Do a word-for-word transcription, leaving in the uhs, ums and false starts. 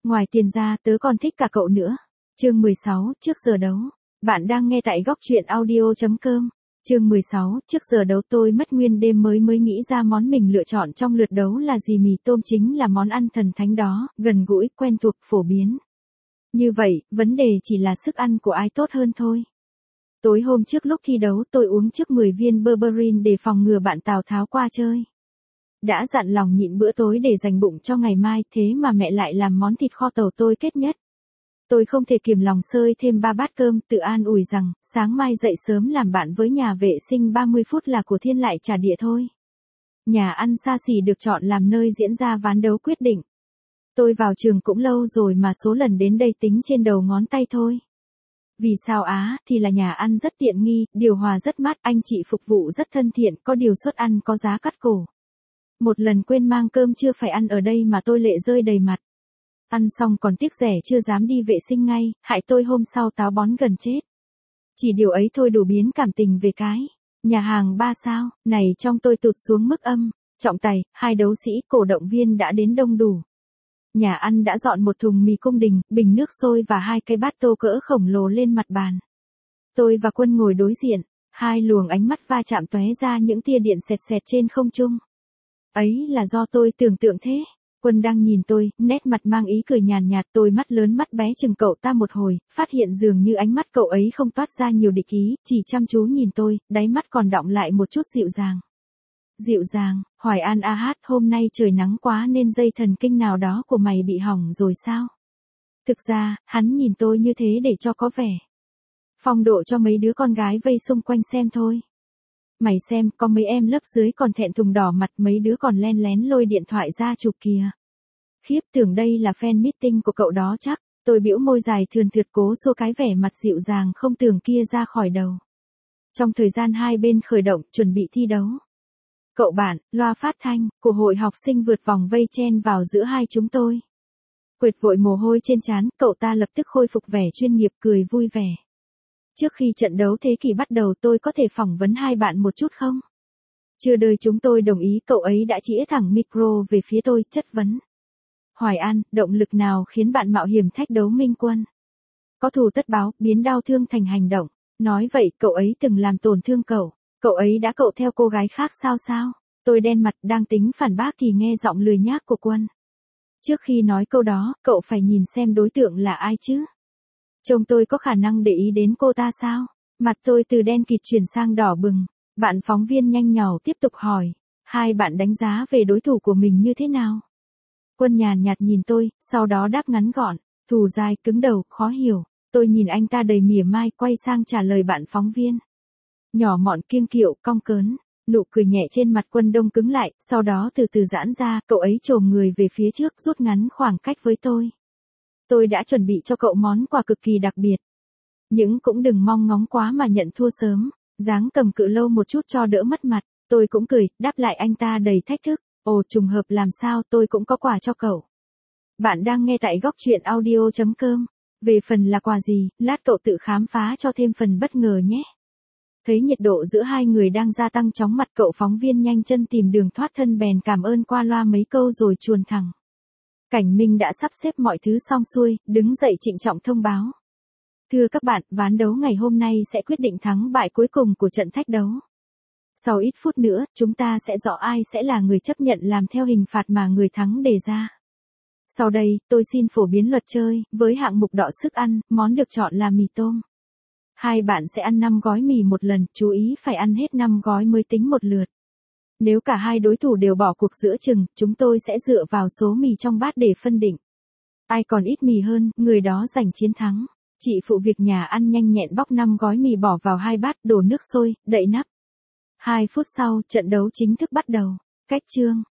Ngoài tiền ra tớ còn thích cả cậu nữa. Chương mười sáu, trước giờ đấu. Bạn đang nghe tại góc truyện audio chấm com. Chương mười sáu, trước giờ đấu tôi mất nguyên đêm mới mới nghĩ ra món mình lựa chọn trong lượt đấu là gì. Mì tôm chính là món ăn thần thánh đó, gần gũi, quen thuộc, phổ biến. Như vậy, vấn đề chỉ là sức ăn của ai tốt hơn thôi. Tối hôm trước lúc thi đấu tôi uống trước mười viên berberine để phòng ngừa bạn Tào Tháo qua chơi. Đã dặn lòng nhịn bữa tối để dành bụng cho ngày mai, thế mà mẹ lại làm món thịt kho tàu tôi kết nhất. Tôi không thể kiềm lòng xơi thêm ba bát cơm, tự an ủi rằng, sáng mai dậy sớm làm bạn với nhà vệ sinh ba mươi phút là của thiên lại trả địa thôi. Nhà ăn xa xỉ được chọn làm nơi diễn ra ván đấu quyết định. Tôi vào trường cũng lâu rồi mà số lần đến đây tính trên đầu ngón tay thôi. Vì sao á, thì là nhà ăn rất tiện nghi, điều hòa rất mát, anh chị phục vụ rất thân thiện, có điều suất ăn có giá cắt cổ. Một lần quên mang cơm chưa phải ăn ở đây mà tôi lệ rơi đầy mặt. Ăn xong còn tiếc rẻ chưa dám đi vệ sinh ngay, hại tôi hôm sau táo bón gần chết. Chỉ điều ấy thôi đủ biến cảm tình về cái. Nhà hàng ba sao, này trong tôi tụt xuống mức âm. Trọng tài, hai đấu sĩ, cổ động viên đã đến đông đủ. Nhà ăn đã dọn một thùng mì cung đình, bình nước sôi và hai cái bát tô cỡ khổng lồ lên mặt bàn. Tôi và Quân ngồi đối diện, hai luồng ánh mắt va chạm tóe ra những tia điện sẹt sẹt trên không trung. Ấy là do tôi tưởng tượng thế. Quân đang nhìn tôi, nét mặt mang ý cười nhàn nhạt, tôi mắt lớn mắt bé chừng cậu ta một hồi, phát hiện dường như ánh mắt cậu ấy không toát ra nhiều địch ý, chỉ chăm chú nhìn tôi, đáy mắt còn đọng lại một chút dịu dàng. Dịu dàng, Hoài An a hát, hôm nay trời nắng quá nên dây thần kinh nào đó của mày bị hỏng rồi sao? Thực ra, hắn nhìn tôi như thế để cho có vẻ phong độ cho mấy đứa con gái vây xung quanh xem thôi. Mày xem, có mấy em lớp dưới còn thẹn thùng đỏ mặt, mấy đứa còn len lén lôi điện thoại ra chụp kìa. Khiếp, tưởng đây là fan meeting của cậu đó chắc. Tôi bĩu môi dài thườn thượt cố xua cái vẻ mặt dịu dàng không tưởng kia ra khỏi đầu. Trong thời gian hai bên khởi động, chuẩn bị thi đấu. Cậu bạn, loa phát thanh của hội học sinh vượt vòng vây chen vào giữa hai chúng tôi. Quệt vội mồ hôi trên trán, cậu ta lập tức khôi phục vẻ chuyên nghiệp, cười vui vẻ. Trước khi trận đấu thế kỷ bắt đầu tôi có thể phỏng vấn hai bạn một chút không? Chưa đời chúng tôi đồng ý, cậu ấy đã chĩa thẳng micro về phía tôi, chất vấn. Hoài An, động lực nào khiến bạn mạo hiểm thách đấu Minh Quân? Có thù tất báo, biến đau thương thành hành động. Nói vậy, cậu ấy từng làm tổn thương cậu. Cậu ấy đã cậu theo cô gái khác sao sao? Tôi đen mặt, đang tính phản bác thì nghe giọng lười nhác của Quân. Trước khi nói câu đó, cậu phải nhìn xem đối tượng là ai chứ? Trông tôi có khả năng để ý đến cô ta sao? Mặt tôi từ đen kịt chuyển sang đỏ bừng. Bạn phóng viên nhanh nhảu tiếp tục hỏi. Hai bạn đánh giá về đối thủ của mình như thế nào? Quân nhàn nhạt nhìn tôi, sau đó đáp ngắn gọn. Thù dài, cứng đầu, khó hiểu. Tôi nhìn anh ta đầy mỉa mai, quay sang trả lời bạn phóng viên. Nhỏ mọn, kiêng kiệu, cong cớn. Nụ cười nhẹ trên mặt Quân đông cứng lại, sau đó từ từ giãn ra, cậu ấy chồm người về phía trước, rút ngắn khoảng cách với tôi. Tôi đã chuẩn bị cho cậu món quà cực kỳ đặc biệt. Nhưng cũng đừng mong ngóng quá mà nhận thua sớm. Dáng cầm cự lâu một chút cho đỡ mất mặt. Tôi cũng cười, đáp lại anh ta đầy thách thức. Ồ, trùng hợp làm sao, tôi cũng có quà cho cậu. Bạn đang nghe tại góc truyện audio chấm com. Về phần là quà gì, lát cậu tự khám phá cho thêm phần bất ngờ nhé. Thấy nhiệt độ giữa hai người đang gia tăng chóng mặt, cậu phóng viên nhanh chân tìm đường thoát thân bèn cảm ơn qua loa mấy câu rồi chuồn thẳng. Cảnh Minh đã sắp xếp mọi thứ xong xuôi, đứng dậy trịnh trọng thông báo. Thưa các bạn, ván đấu ngày hôm nay sẽ quyết định thắng bại cuối cùng của trận thách đấu. Sau ít phút nữa, chúng ta sẽ rõ ai sẽ là người chấp nhận làm theo hình phạt mà người thắng đề ra. Sau đây, tôi xin phổ biến luật chơi, với hạng mục đọ sức ăn, món được chọn là mì tôm. Hai bạn sẽ ăn năm gói mì một lần, chú ý phải ăn hết năm gói mới tính một lượt. Nếu cả hai đối thủ đều bỏ cuộc giữa chừng, chúng tôi sẽ dựa vào số mì trong bát để phân định. Ai còn ít mì hơn, người đó giành chiến thắng. Chị phụ việc nhà ăn nhanh nhẹn bóc năm gói mì bỏ vào hai bát, đổ nước sôi, đậy nắp. Hai phút sau, trận đấu chính thức bắt đầu. Cách chương.